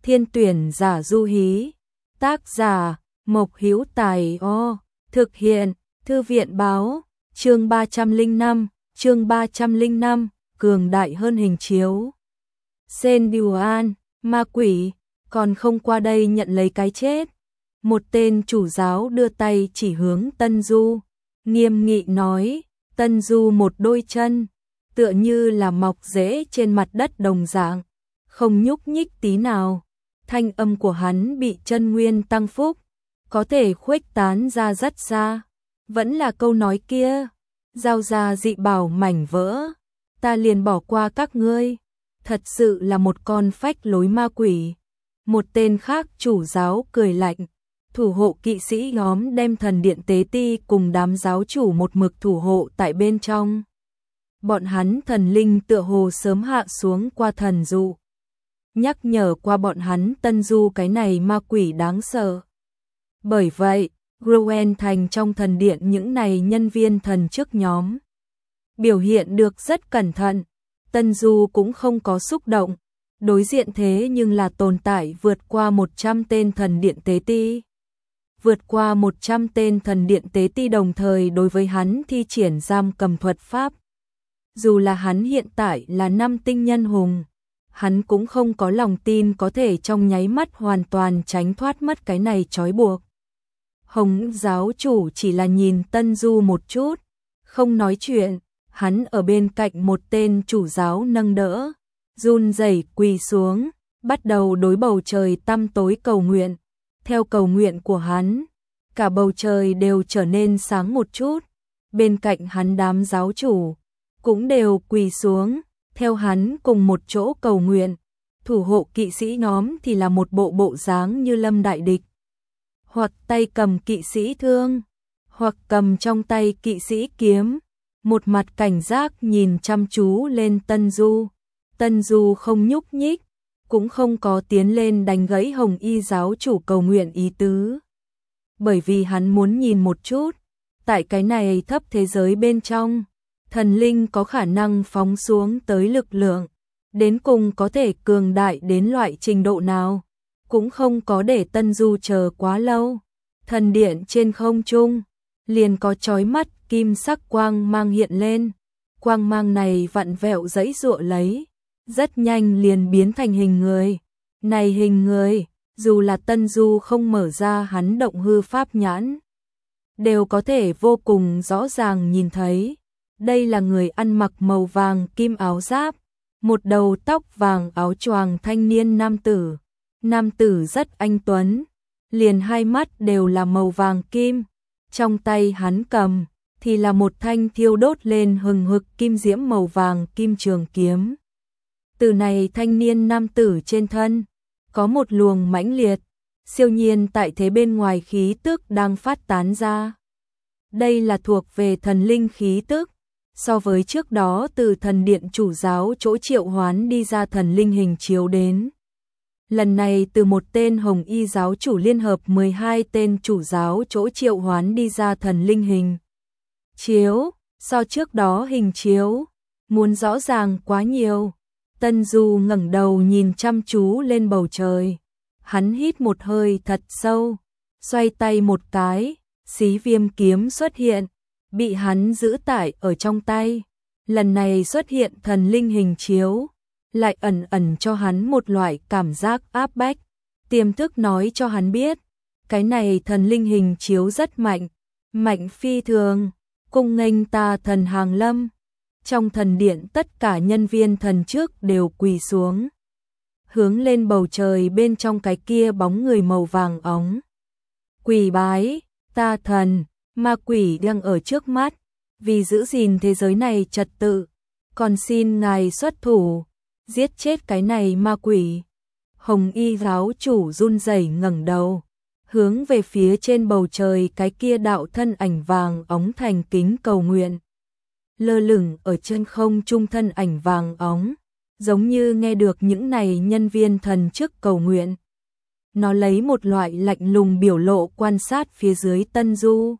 Thiên tuyển giả du hí. Tác giả Mộc Hữu Tài. Thực hiện Thư viện báo. Chương 305, cường đại hơn hình chiếu. Sen Điều An, ma quỷ, còn không qua đây nhận lấy cái chết. Một tên chủ giáo đưa tay chỉ hướng Tân Du, nghiêm nghị nói. Tân Du một đôi chân, tựa như là mọc rễ trên mặt đất đồng dạng, không nhúc nhích tí nào. Thanh âm của hắn bị chân nguyên tăng phúc, có thể khuếch tán ra rất xa. Vẫn là câu nói kia, giao ra dị bảo mảnh vỡ, ta liền bỏ qua các ngươi. Thật sự là một con phách lối ma quỷ. Một tên khác chủ giáo cười lạnh. Thủ hộ kỵ sĩ nhóm đem thần điện tế ti cùng đám giáo chủ một mực thủ hộ tại bên trong. Bọn hắn thần linh tựa hồ sớm hạ xuống qua thần dụ, nhắc nhở qua bọn hắn Tân Du cái này ma quỷ đáng sợ. Bởi vậy, Rowan thành trong thần điện những này nhân viên thần chức nhóm biểu hiện được rất cẩn thận. Tân Du cũng không có xúc động, đối diện thế nhưng là tồn tại vượt qua 100 tên thần điện tế ti. Vượt qua 100 tên thần điện tế ti đồng thời đối với hắn thi triển giam cầm thuật pháp. Dù là hắn hiện tại là 5 tinh nhân hùng, hắn cũng không có lòng tin có thể trong nháy mắt hoàn toàn tránh thoát mất cái này trói buộc. Hồng giáo chủ chỉ là nhìn Tân Du một chút, không nói chuyện. Hắn ở bên cạnh một tên chủ giáo nâng đỡ, run rẩy quỳ xuống, bắt đầu đối bầu trời tăm tối cầu nguyện. Theo cầu nguyện của hắn, cả bầu trời đều trở nên sáng một chút. Bên cạnh hắn đám giáo chủ cũng đều quỳ xuống, theo hắn cùng một chỗ cầu nguyện. Thủ hộ kỵ sĩ nhóm thì là một bộ dáng như lâm đại địch, hoặc tay cầm kỵ sĩ thương, hoặc cầm trong tay kỵ sĩ kiếm, một mặt cảnh giác nhìn chăm chú lên Tân Du. Tân Du không nhúc nhích, cũng không có tiến lên đánh gãy Hồng Y giáo chủ cầu nguyện ý tứ. Bởi vì hắn muốn nhìn một chút, tại cái này thấp thế giới bên trong, thần linh có khả năng phóng xuống tới lực lượng, đến cùng có thể cường đại đến loại trình độ nào. Cũng không có để Tân Du chờ quá lâu. Thần điện trên không trung liền có chói mắt kim sắc quang mang hiện lên. Quang mang này vặn vẹo giãy giụa lấy, rất nhanh liền biến thành hình người. Này hình người, dù là Tân Du không mở ra hắn động hư pháp nhãn, đều có thể vô cùng rõ ràng nhìn thấy. Đây là người ăn mặc màu vàng kim áo giáp, một đầu tóc vàng áo choàng thanh niên nam tử. Nam tử rất anh tuấn, liền hai mắt đều là màu vàng kim. Trong tay hắn cầm thì là một thanh thiêu đốt lên hừng hực kim diễm màu vàng kim trường kiếm. Từ này thanh niên nam tử trên thân có một luồng mãnh liệt, siêu nhiên tại thế bên ngoài khí tức đang phát tán ra. Đây là thuộc về thần linh khí tức, so với trước đó từ thần điện chủ giáo chỗ triệu hoán đi ra thần linh hình chiếu đến. Lần này từ một tên Hồng Y giáo chủ liên hợp 12 tên chủ giáo chỗ triệu hoán đi ra thần linh hình chiếu, so trước đó hình chiếu muốn rõ ràng quá nhiều. Tân Du ngẩng đầu nhìn chăm chú lên bầu trời, hắn hít một hơi thật sâu, xoay tay một cái, xí viêm kiếm xuất hiện, bị hắn giữ tải ở trong tay. Lần này xuất hiện thần linh hình chiếu, lại ẩn ẩn cho hắn một loại cảm giác áp bách. Tiềm thức nói cho hắn biết, cái này thần linh hình chiếu rất mạnh, mạnh phi thường, cung nghênh ta thần hàng lâm. Trong thần điện tất cả nhân viên thần trước đều quỳ xuống, hướng lên bầu trời bên trong cái kia bóng người màu vàng óng. Quỳ bái, ta thần, ma quỷ đang ở trước mắt, vì giữ gìn thế giới này trật tự, còn xin ngài xuất thủ, giết chết cái này ma quỷ. Hồng Y giáo chủ run rẩy ngẩng đầu, hướng về phía trên bầu trời cái kia đạo thân ảnh vàng óng thành kính cầu nguyện. Lơ lửng ở trên không trung thân ảnh vàng óng, giống như nghe được những này nhân viên thần chức cầu nguyện. Nó lấy một loại lạnh lùng biểu lộ quan sát phía dưới Tân Du.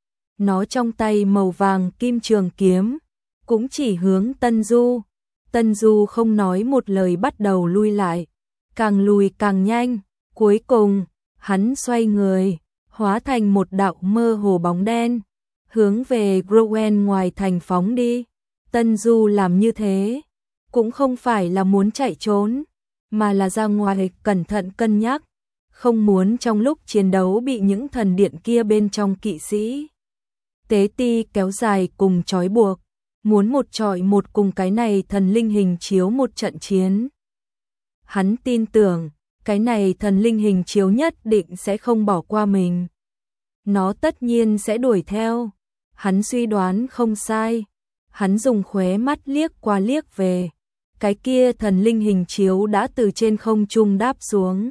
Nó trong tay màu vàng kim trường kiếm, cũng chỉ hướng Tân Du. Tân Du không nói một lời bắt đầu lui lại. càng lùi càng nhanh, cuối cùng, hắn xoay người, hóa thành một đạo mơ hồ bóng đen, hướng về Rowan ngoài thành phóng đi. Tân Du làm như thế, cũng không phải là muốn chạy trốn, mà là ra ngoài cẩn thận cân nhắc, không muốn trong lúc chiến đấu bị những thần điện kia bên trong kỵ sĩ tế ti kéo dài cùng trói buộc, muốn một chọi một cùng cái này thần linh hình chiếu một trận chiến. Hắn tin tưởng, cái này thần linh hình chiếu nhất định sẽ không bỏ qua mình. Nó tất nhiên sẽ đuổi theo. Hắn suy đoán không sai. Hắn dùng khóe mắt liếc qua liếc về. Cái kia thần linh hình chiếu đã từ trên không trung đáp xuống,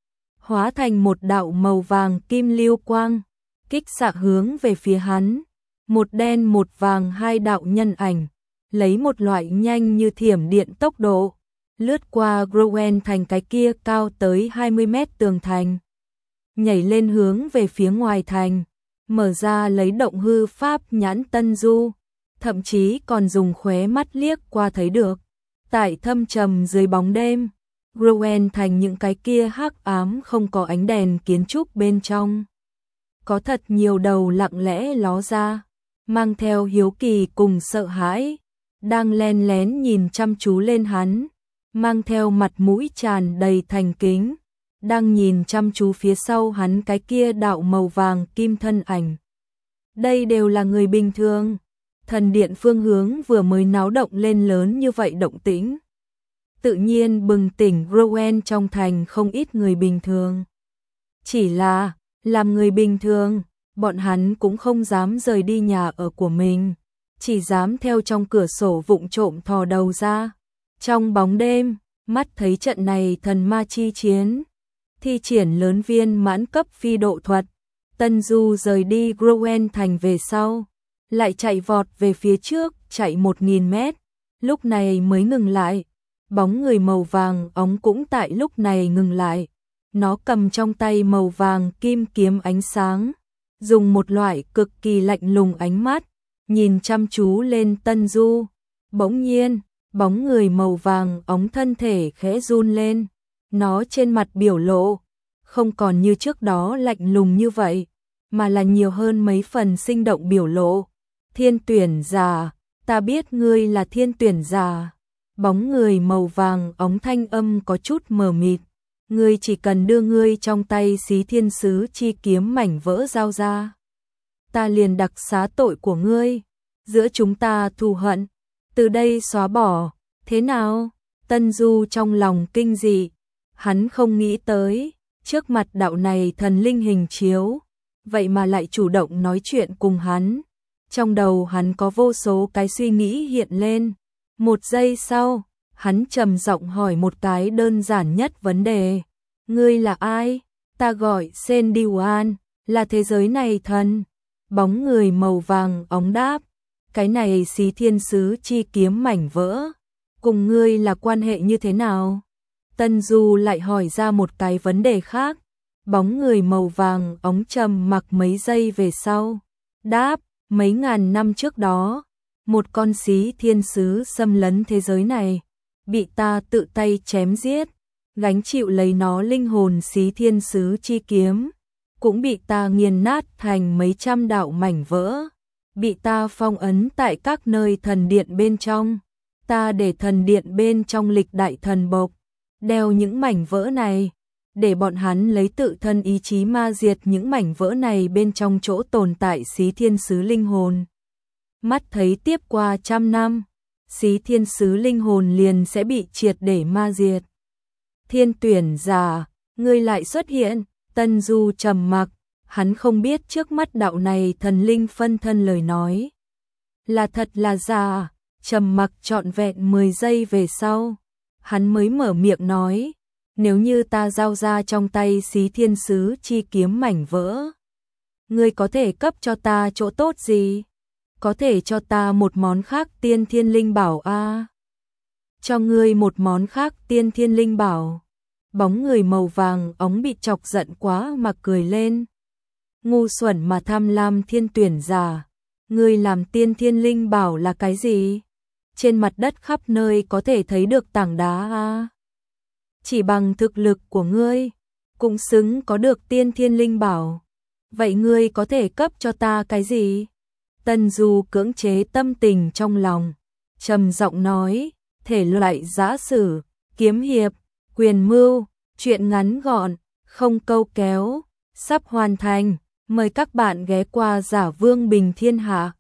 hóa thành một đạo màu vàng kim lưu quang, kích xạ hướng về phía hắn. Một đen một vàng hai đạo nhân ảnh, lấy một loại nhanh như thiểm điện tốc độ, lướt qua Rowan thành cái kia cao tới 20 mét tường thành, nhảy lên hướng về phía ngoài thành, mở ra lấy động hư pháp nhãn Tân Du, thậm chí còn dùng khóe mắt liếc qua thấy được. Tại thâm trầm dưới bóng đêm, Rowan thành những cái kia hắc ám không có ánh đèn kiến trúc bên trong. Có thật nhiều đầu lặng lẽ ló ra, mang theo hiếu kỳ cùng sợ hãi, đang len lén nhìn chăm chú lên hắn, mang theo mặt mũi tràn đầy thành kính, đang nhìn chăm chú phía sau hắn cái kia đạo màu vàng kim thân ảnh. Đây đều là người bình thường. Thần điện phương hướng vừa mới náo động lên lớn như vậy động tĩnh, tự nhiên bừng tỉnh Rowan trong thành không ít người bình thường. Chỉ là, làm người bình thường, bọn hắn cũng không dám rời đi nhà ở của mình, chỉ dám theo trong cửa sổ vụng trộm thò đầu ra. Trong bóng đêm, mắt thấy trận này thần ma chi chiến, thi triển lớn viên mãn cấp phi độ thuật, Tân Du rời đi Rowan thành về sau, lại chạy vọt về phía trước, chạy 1000 mét, lúc này mới ngừng lại. Bóng người màu vàng óng cũng tại lúc này ngừng lại. Nó cầm trong tay màu vàng kim kiếm ánh sáng, dùng một loại cực kỳ lạnh lùng ánh mắt, nhìn chăm chú lên Tân Du. Bỗng nhiên, bóng người màu vàng óng thân thể khẽ run lên. Nó trên mặt biểu lộ, không còn như trước đó lạnh lùng như vậy, mà là nhiều hơn mấy phần sinh động biểu lộ. Thiên tuyển giả, ta biết ngươi là thiên tuyển giả. Bóng người màu vàng óng thanh âm có chút mờ mịt. Ngươi chỉ cần đưa ngươi trong tay xí thiên sứ chi kiếm mảnh vỡ giao ra, ta liền đặc xá tội của ngươi. Giữa chúng ta thù hận, từ đây xóa bỏ, thế nào? Tân Du trong lòng kinh dị. Hắn không nghĩ tới, trước mặt đạo này thần linh hình chiếu, vậy mà lại chủ động nói chuyện cùng hắn. Trong đầu hắn có vô số cái suy nghĩ hiện lên. Một giây sau, hắn trầm giọng hỏi một cái đơn giản nhất vấn đề. Ngươi là ai? Ta gọi Sendiwan, là thế giới này thần. Bóng người màu vàng óng đáp. Cái này xí thiên sứ chi kiếm mảnh vỡ, cùng ngươi là quan hệ như thế nào? Tân Du lại hỏi ra một cái vấn đề khác. Bóng người màu vàng óng trầm mặc mấy giây về sau, đáp, mấy ngàn năm trước đó, một con xí thiên sứ xâm lấn thế giới này, bị ta tự tay chém giết, gánh chịu lấy nó linh hồn xí thiên sứ chi kiếm, cũng bị ta nghiền nát thành mấy trăm đạo mảnh vỡ, bị ta phong ấn tại các nơi thần điện bên trong. Ta để thần điện bên trong lịch đại thần bộc đeo những mảnh vỡ này, để bọn hắn lấy tự thân ý chí ma diệt những mảnh vỡ này bên trong chỗ tồn tại xí thiên sứ linh hồn. Mắt thấy tiếp qua 100 năm, xí thiên sứ linh hồn liền sẽ bị triệt để ma diệt. Thiên tuyển giả, ngươi lại xuất hiện. Tân Du trầm mặc, hắn không biết trước mắt đạo này thần linh phân thân lời nói là thật là giả. Trầm mặc trọn vẹn 10 giây về sau, hắn mới mở miệng nói, nếu như ta giao ra trong tay xí thiên sứ chi kiếm mảnh vỡ, ngươi có thể cấp cho ta chỗ tốt gì? Có thể cho ta một món khác tiên thiên linh bảo a? Cho ngươi một món khác tiên thiên linh bảo. Bóng người màu vàng óng bị chọc giận quá mà cười lên. Ngu xuẩn mà tham lam thiên tuyển giả, ngươi làm tiên thiên linh bảo là cái gì? Trên mặt đất khắp nơi có thể thấy được tảng đá a. chỉ bằng thực lực của ngươi, cũng xứng có được tiên thiên linh bảo. Vậy ngươi có thể cấp cho ta cái gì? Tần Du cưỡng chế tâm tình trong lòng, trầm giọng nói, thể loại giã sử, kiếm hiệp, quyền mưu, truyện ngắn gọn, không câu kéo, sắp hoàn thành, mời các bạn ghé qua Giả Vương Bình Thiên Hạ.